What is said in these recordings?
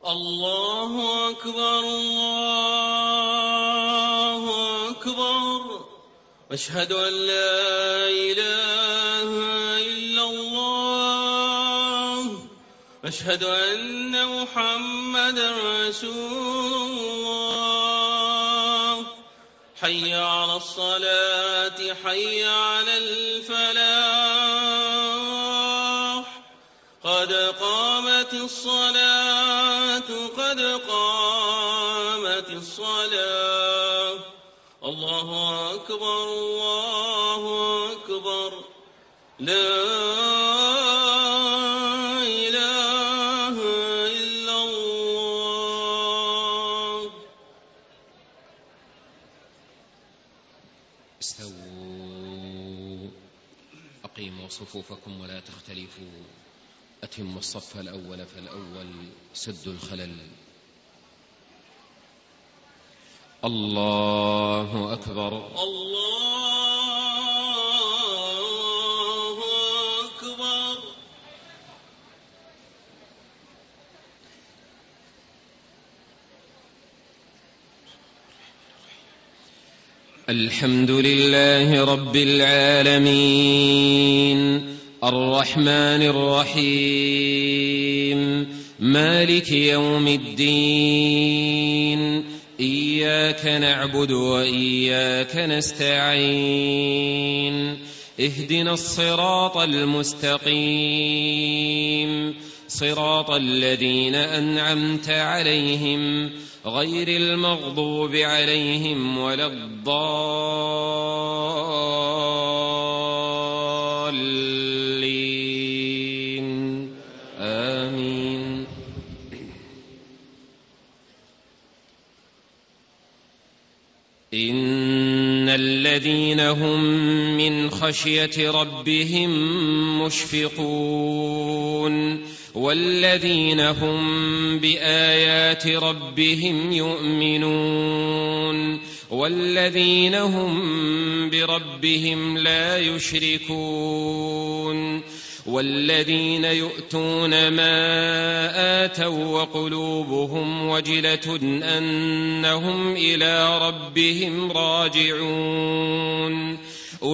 الله أكبر الله أكبر. أشهد أن لا إله إلا الله. أشهد أن محمدا رسول الله. حي على الصلاة حي على الفلاح. قد قامت الصلاة قد قامت الصلاة. الله أكبر الله أكبر. لا إله إلا الله. استووا أقيموا صفوفكم ولا تختلفوا. أتموا الصف الأول فالأول سد الخلل. الله أكبر الله أكبر. الحمد لله رب العالمين الرحمن الرحيم مالك يوم الدين. إياك نعبد وإياك نستعين. اهدنا الصراط المستقيم صراط الذين أنعمت عليهم غير المغضوب عليهم ولا الضالين. آمين. إن الذين هم من خشية ربهم مشفقون والذين هم بآيات ربهم يؤمنون والذين هم بربهم لا يشركون والذين يؤتون ما آتوا وقلوبهم وجلة أنهم إلى ربهم راجعون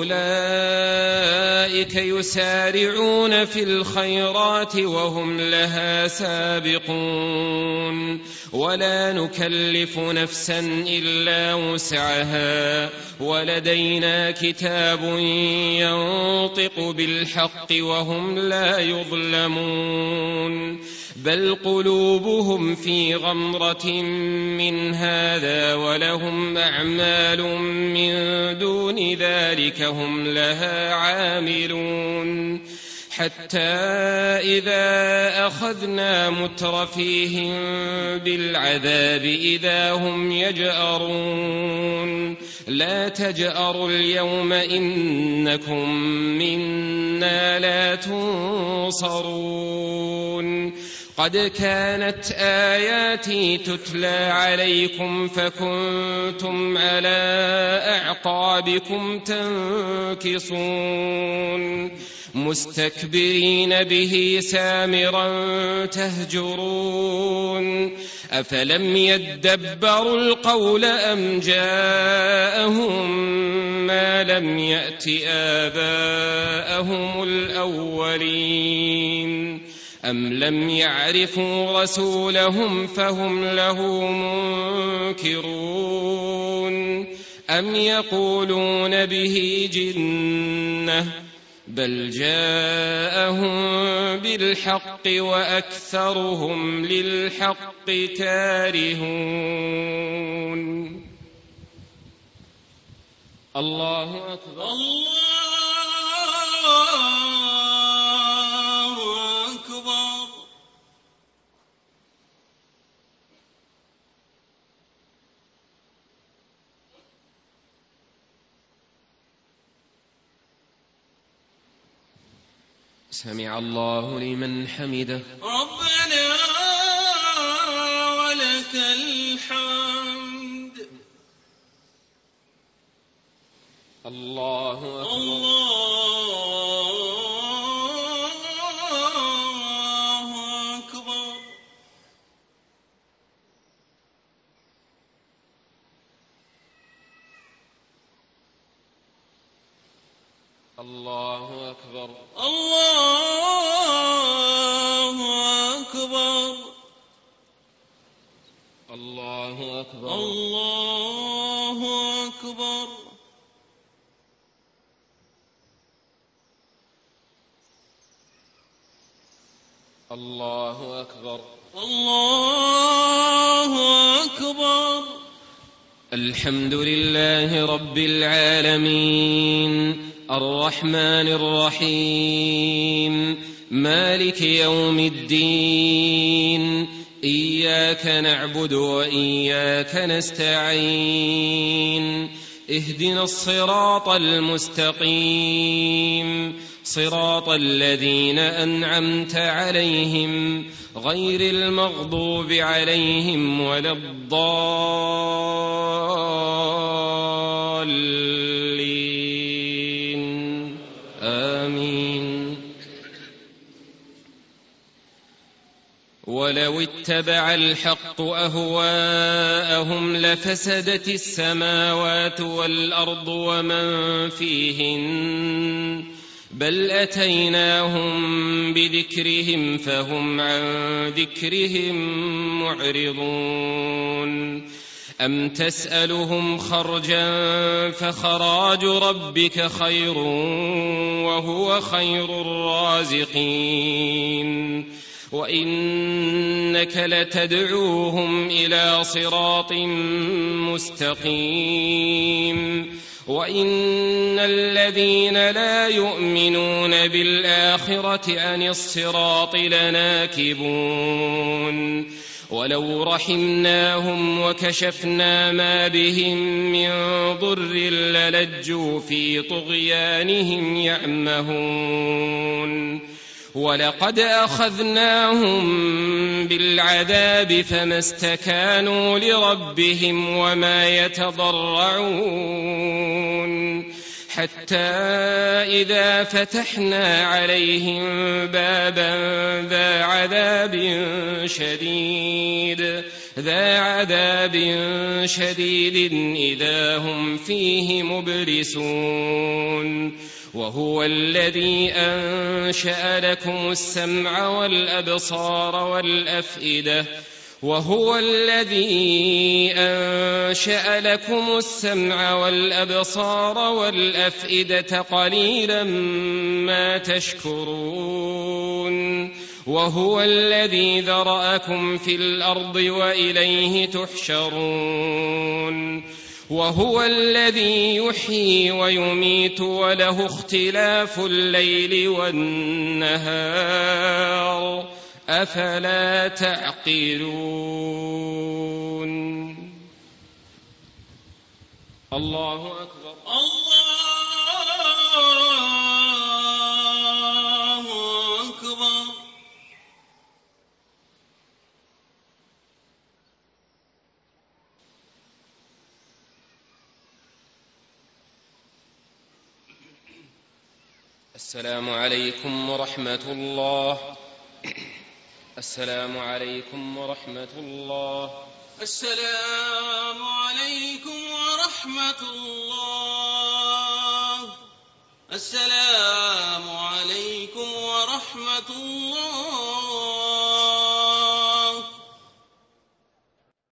أولئك يسارعون في الخيرات وهم لها سابقون ولا نكلف نفسا إلا وسعها ولدينا كتاب ينطق بالحق وهم لا يظلمون بل قلوبهم في غمرة من هذا ولهم أعمال من دون ذلك هم لها عاملون حتى إذا أخذنا مترفيهم بالعذاب إذا هم يجأرون لا تجأروا اليوم إنكم منا لا تنصرون قد كانت آياتي تتلى عليكم فكنتم على أعقابكم تنكصون مستكبرين به سامرا تهجرون أفلم يدبروا القول أم جاءهم ما لم يأت آباءهم الأولين أم لم يعرفوا رسولهم فهم له منكرون أم يقولون به جنة بل جاءهم بالحق وأكثرهم للحق كارهون. الله أكبر الله أكبر. سمع الله لمن حمده ربنا ولك الحمد. الله أكبر. الله أكبر. الله أكبر. الله أكبر. الله أكبر. الله أكبر. الله أكبر. الله أكبر. الحمد لله رب العالمين الرحمن الرحيم مالك يوم الدين إياك نعبد وإياك نستعين اهدنا الصراط المستقيم صراط الذين أنعمت عليهم غير المغضوب عليهم ولا الضالين آمين. ولو اتبع الحق أهواءهم لفسدت السماوات والأرض ومن فيهن بل أتيناهم بذكرهم فهم عن ذكرهم معرضون. أم تسألهم خرجا فخراج ربك خير وهو خير الرازقين وإنك لتدعوهم إلى صراط مستقيم وإن الذين لا يؤمنون بالآخرة عن الصراط لناكبون. ولو رحمناهم وكشفنا ما بهم من ضر للجوا في طغيانهم يعمهون. ولقد أخذناهم بالعذاب فما استكانوا لربهم وما يتضرعون حتى إذا فتحنا عليهم بابا ذا عذاب شديد إذا هم فيه مبلسون. وهو الذي أنشأ لكم السمع والأبصار والأفئدة قليلا ما تشكرون. وهو الذي ذرأكم في الأرض وإليه تحشرون. وهو الذي يحيي ويميت وله اختلاف الليل والنهار أفلا تعقلون. الله أكبر. الله أكبر. السلام عليكم ورحمة الله. السلام عليكم ورحمة الله. السلام عليكم ورحمة الله. السلام عليكم ورحمة الله.